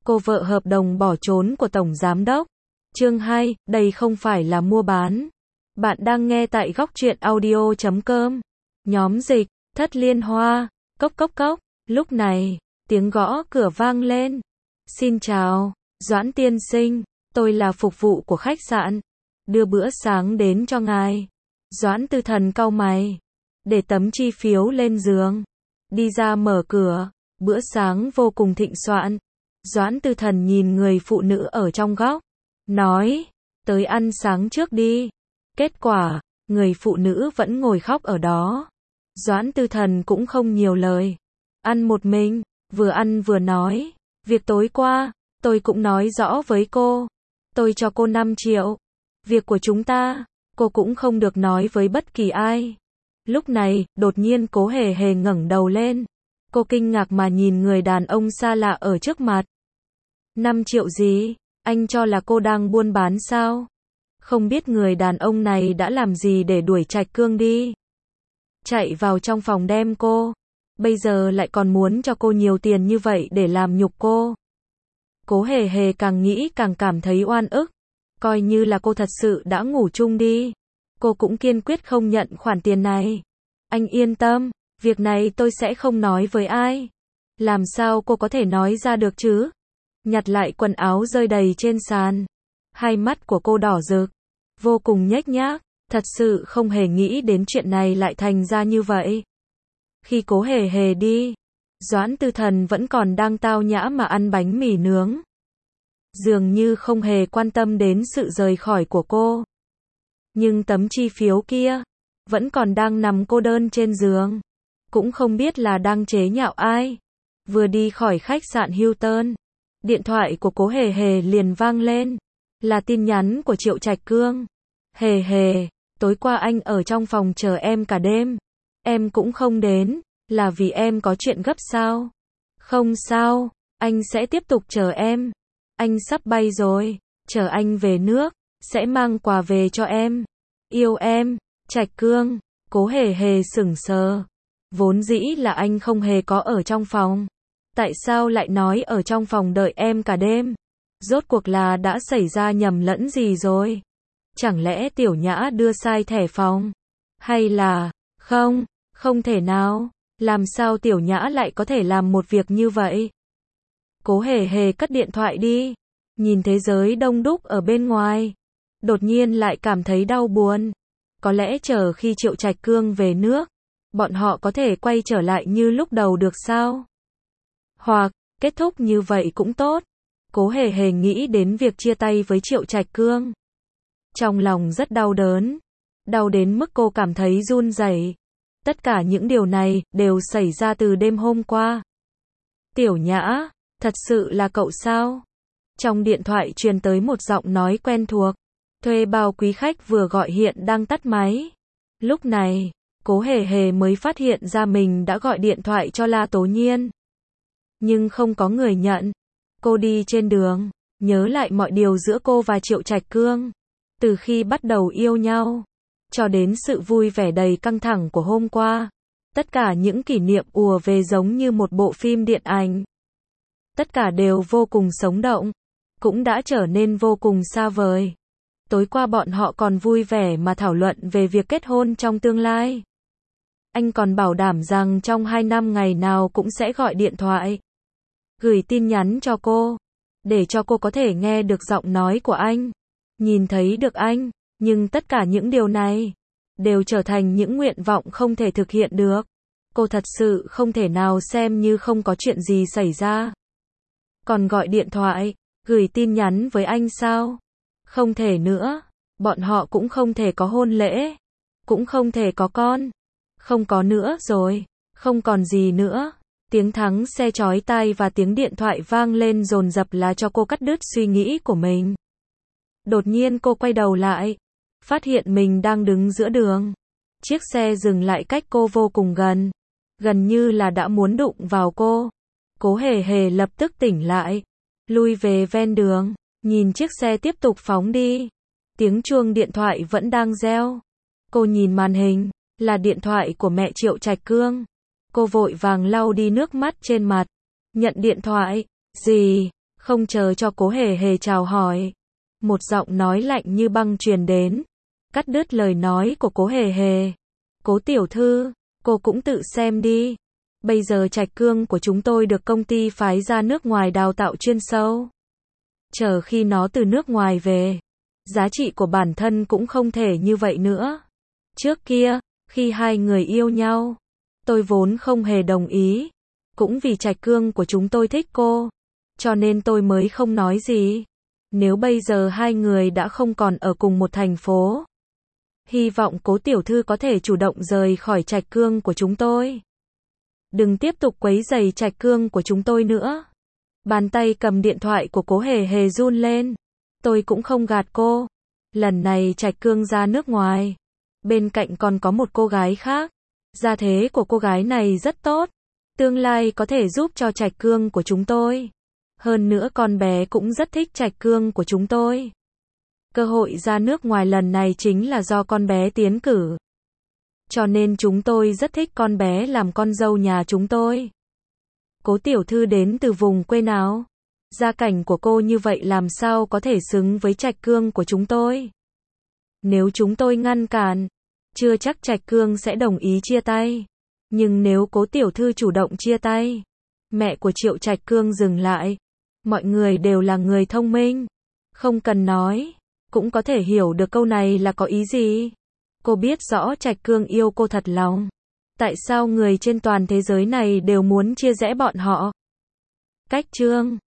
Cô vợ hợp đồng bỏ trốn của Tổng Giám đốc. Chương 2, đây không phải là mua bán. Bạn đang nghe tại góc truyện audio.com. Nhóm dịch, Thất Liên Hoa, cốc cốc cốc. Lúc này, tiếng gõ cửa vang lên. Xin chào, Doãn tiên sinh, tôi là phục vụ của khách sạn. Đưa bữa sáng đến cho ngài. Doãn Tư Thần cau mày. Để tấm chi phiếu lên giường. Đi ra mở cửa. Bữa sáng vô cùng thịnh soạn. Doãn Tư Thần nhìn người phụ nữ ở trong góc. Nói, tới ăn sáng trước đi. Kết quả, người phụ nữ vẫn ngồi khóc ở đó. Doãn Tư Thần cũng không nhiều lời. Ăn một mình, vừa ăn vừa nói. Việc tối qua, tôi cũng nói rõ với cô. Tôi cho cô 5 triệu. Việc của chúng ta, cô cũng không được nói với bất kỳ ai. Lúc này, đột nhiên Cố Hề Hề ngẩng đầu lên. Cô kinh ngạc mà nhìn người đàn ông xa lạ ở trước mặt. 5 triệu gì? Anh cho là cô đang buôn bán sao? Không biết người đàn ông này đã làm gì để đuổi Trạch Cương đi. Chạy vào trong phòng đem cô. Bây giờ lại còn muốn cho cô nhiều tiền như vậy để làm nhục cô. Cố Hề Hề càng nghĩ càng cảm thấy oan ức. Coi như là cô thật sự đã ngủ chung đi. Cô cũng kiên quyết không nhận khoản tiền này. Anh yên tâm, việc này tôi sẽ không nói với ai. Làm sao cô có thể nói ra được chứ? Nhặt lại quần áo rơi đầy trên sàn. Hai mắt của cô đỏ rực. Vô cùng nhếch nhác. Thật sự không hề nghĩ đến chuyện này lại thành ra như vậy. Khi Cố Hề Hề đi, Doãn Tư Thần vẫn còn đang tao nhã mà ăn bánh mì nướng. Dường như không hề quan tâm đến sự rời khỏi của cô. Nhưng tấm chi phiếu kia, vẫn còn đang nằm cô đơn trên giường. Cũng không biết là đang chế nhạo ai. Vừa đi khỏi khách sạn Hilton, điện thoại của Cố Hề Hề liền vang lên. Là tin nhắn của Triệu Trạch Cương. Hề Hề, tối qua anh ở trong phòng chờ em cả đêm. Em cũng không đến, là vì em có chuyện gấp sao? Không sao, anh sẽ tiếp tục chờ em. Anh sắp bay rồi, chờ anh về nước, sẽ mang quà về cho em. Yêu em, Trạch Cương. Cố Hề Hề sững sờ. Vốn dĩ là anh không hề có ở trong phòng. Tại sao lại nói ở trong phòng đợi em cả đêm? Rốt cuộc là đã xảy ra nhầm lẫn gì rồi? Chẳng lẽ Tiểu Nhã đưa sai thẻ phòng? Hay là, không thể nào. Làm sao Tiểu Nhã lại có thể làm một việc như vậy? Cố Hề Hề cất điện thoại đi. Nhìn thế giới đông đúc ở bên ngoài. Đột nhiên lại cảm thấy đau buồn. Có lẽ chờ khi Triệu Trạch Cương về nước, bọn họ có thể quay trở lại như lúc đầu được sao? Hoặc, kết thúc như vậy cũng tốt. Cố Hề Hề nghĩ đến việc chia tay với Triệu Trạch Cương. Trong lòng rất đau đớn. Đau đến mức cô cảm thấy run rẩy. Tất cả những điều này đều xảy ra từ đêm hôm qua. Tiểu Nhã, thật sự là cậu sao? Trong điện thoại truyền tới một giọng nói quen thuộc. Thuê bao quý khách vừa gọi hiện đang tắt máy. Lúc này, Cố Hề Hề mới phát hiện ra mình đã gọi điện thoại cho La Tố Nhiên. Nhưng không có người nhận. Cô đi trên đường, nhớ lại mọi điều giữa cô và Triệu Trạch Cương. Từ khi bắt đầu yêu nhau, cho đến sự vui vẻ đầy căng thẳng của hôm qua. Tất cả những kỷ niệm ùa về giống như một bộ phim điện ảnh. Tất cả đều vô cùng sống động, cũng đã trở nên vô cùng xa vời. Tối qua bọn họ còn vui vẻ mà thảo luận về việc kết hôn trong tương lai. Anh còn bảo đảm rằng trong 2 năm ngày nào cũng sẽ gọi điện thoại, gửi tin nhắn cho cô, để cho cô có thể nghe được giọng nói của anh, nhìn thấy được anh. Nhưng tất cả những điều này đều trở thành những nguyện vọng không thể thực hiện được. Cô thật sự không thể nào xem như không có chuyện gì xảy ra. Còn gọi điện thoại, gửi tin nhắn với anh sao? Không thể nữa. Bọn họ cũng không thể có hôn lễ, cũng không thể có con. Không có nữa rồi, không còn gì nữa. Tiếng thắng xe chói tai và tiếng điện thoại vang lên dồn dập là cho cô cắt đứt suy nghĩ của mình. Đột nhiên cô quay đầu lại, phát hiện mình đang đứng giữa đường. Chiếc xe dừng lại cách cô vô cùng gần, gần như là đã muốn đụng vào cô. Cố Hề Hề lập tức tỉnh lại, lui về ven đường, nhìn chiếc xe tiếp tục phóng đi. Tiếng chuông điện thoại vẫn đang reo. Cô nhìn màn hình, là điện thoại của mẹ Triệu Trạch Cương. Cô vội vàng lau đi nước mắt trên mặt. Nhận điện thoại, gì? Không chờ cho Cố Hề Hề chào hỏi, một giọng nói lạnh như băng truyền đến, cắt đứt lời nói của Cố Hề Hề. Cố tiểu thư, cô cũng tự xem đi. Bây giờ Trạch Cương của chúng tôi được công ty phái ra nước ngoài đào tạo chuyên sâu. Chờ khi nó từ nước ngoài về, giá trị của bản thân cũng không thể như vậy nữa. Trước kia, khi hai người yêu nhau, tôi vốn không hề đồng ý. Cũng vì Trạch Cương của chúng tôi thích cô, cho nên tôi mới không nói gì. Nếu bây giờ hai người đã không còn ở cùng một thành phố, hy vọng Cố tiểu thư có thể chủ động rời khỏi Trạch Cương của chúng tôi. Đừng tiếp tục quấy rầy Trạch Cương của chúng tôi nữa. Bàn tay cầm điện thoại của Cố Hề Hề run lên. Tôi cũng không gạt cô. Lần này Trạch Cương ra nước ngoài. Bên cạnh còn có một cô gái khác. Gia thế của cô gái này rất tốt. Tương lai có thể giúp cho Trạch Cương của chúng tôi. Hơn nữa con bé cũng rất thích Trạch Cương của chúng tôi. Cơ hội ra nước ngoài lần này chính là do con bé tiến cử. Cho nên chúng tôi rất thích con bé làm con dâu nhà chúng tôi. Cố tiểu thư đến từ vùng quê nào? Gia cảnh của cô như vậy làm sao có thể xứng với Trạch Cương của chúng tôi? Nếu chúng tôi ngăn cản, chưa chắc Trạch Cương sẽ đồng ý chia tay. Nhưng nếu Cố tiểu thư chủ động chia tay, mẹ của Triệu Trạch Cương dừng lại. Mọi người đều là người thông minh. Không cần nói, cũng có thể hiểu được câu này là có ý gì. Cô biết rõ Trạch Cương yêu cô thật lòng. Tại sao người trên toàn thế giới này đều muốn chia rẽ bọn họ? Cách chương